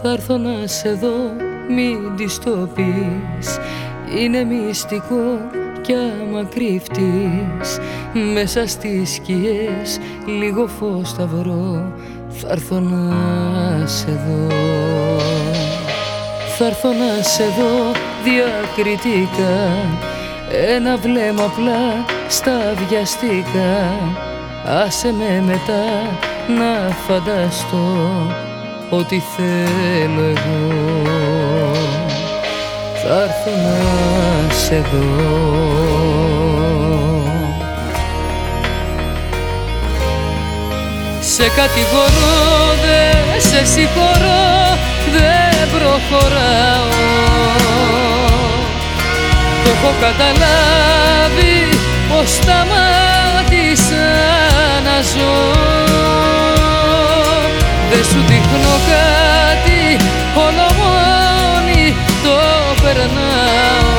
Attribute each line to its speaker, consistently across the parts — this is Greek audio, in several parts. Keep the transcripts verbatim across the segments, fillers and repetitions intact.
Speaker 1: Θα έρθω να σε δω, μην της το πεις. Είναι μυστικό κι άμα κρύφτης μέσα στις σκιές λίγο φως θα βρω. Θα έρθω να σε δω. Θα έρθω να σε δω διακριτικά. Ένα βλέμμα απλά στα βιαστικά. Άσε με μετά να φανταστώ ό,τι θέλω εγώ. Θα έρθω να σε δω. Σε κατηγορώ, δε σε συγχωρώ, δεν προχωράω. Το έχω καταλάβει πως σταμάτησα να ζω. Δεν σου δείχνω κάτι, όλο μόνη το περνάω.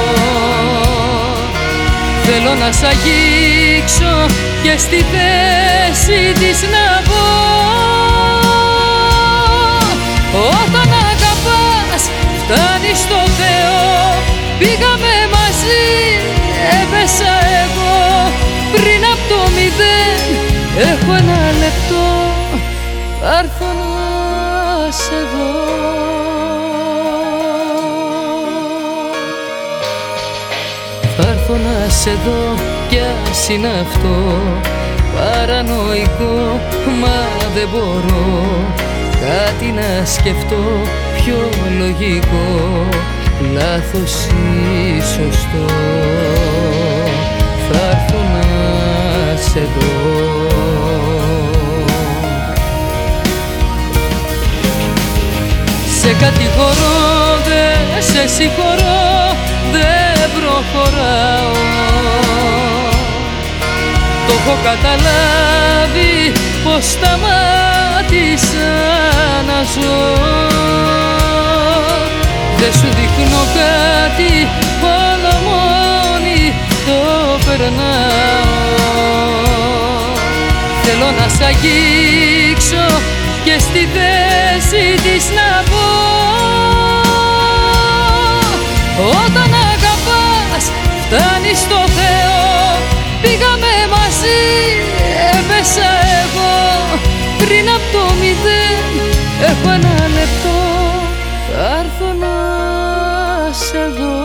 Speaker 1: Θέλω να σ' αγγίξω και στη θέση της να πω. Όταν αγαπάς φτάνεις στο Θεό. Πήγαμε μαζί, έπεσα εγώ. Πριν απ' το μηδέν έχω ένα λεπτό. Θα έρθω να σε δω. Θα έρθω να σε δω κι ας είναι αυτό παρανοϊκό, μα δεν μπορώ κάτι να σκεφτώ πιο λογικό, λάθος ή σωστό. Θα έρθω να σε δω. Σε κατηγορώ, δε σε συγχωρώ, δεν προχωράω. Το έχω καταλάβει πως σταμάτησα να ζω. Δεν σου δείχνω κάτι, όλο μόνη το περνάω. Θέλω να σ' αγγίξω και στη θέση της να πω. Όταν αγαπάς φτάνεις στο Θεό. Πήγαμε μαζί, έπεσα εγώ. Πριν απ' το μηδέν έχω ένα λεπτό. Θα έρθω να σε δω.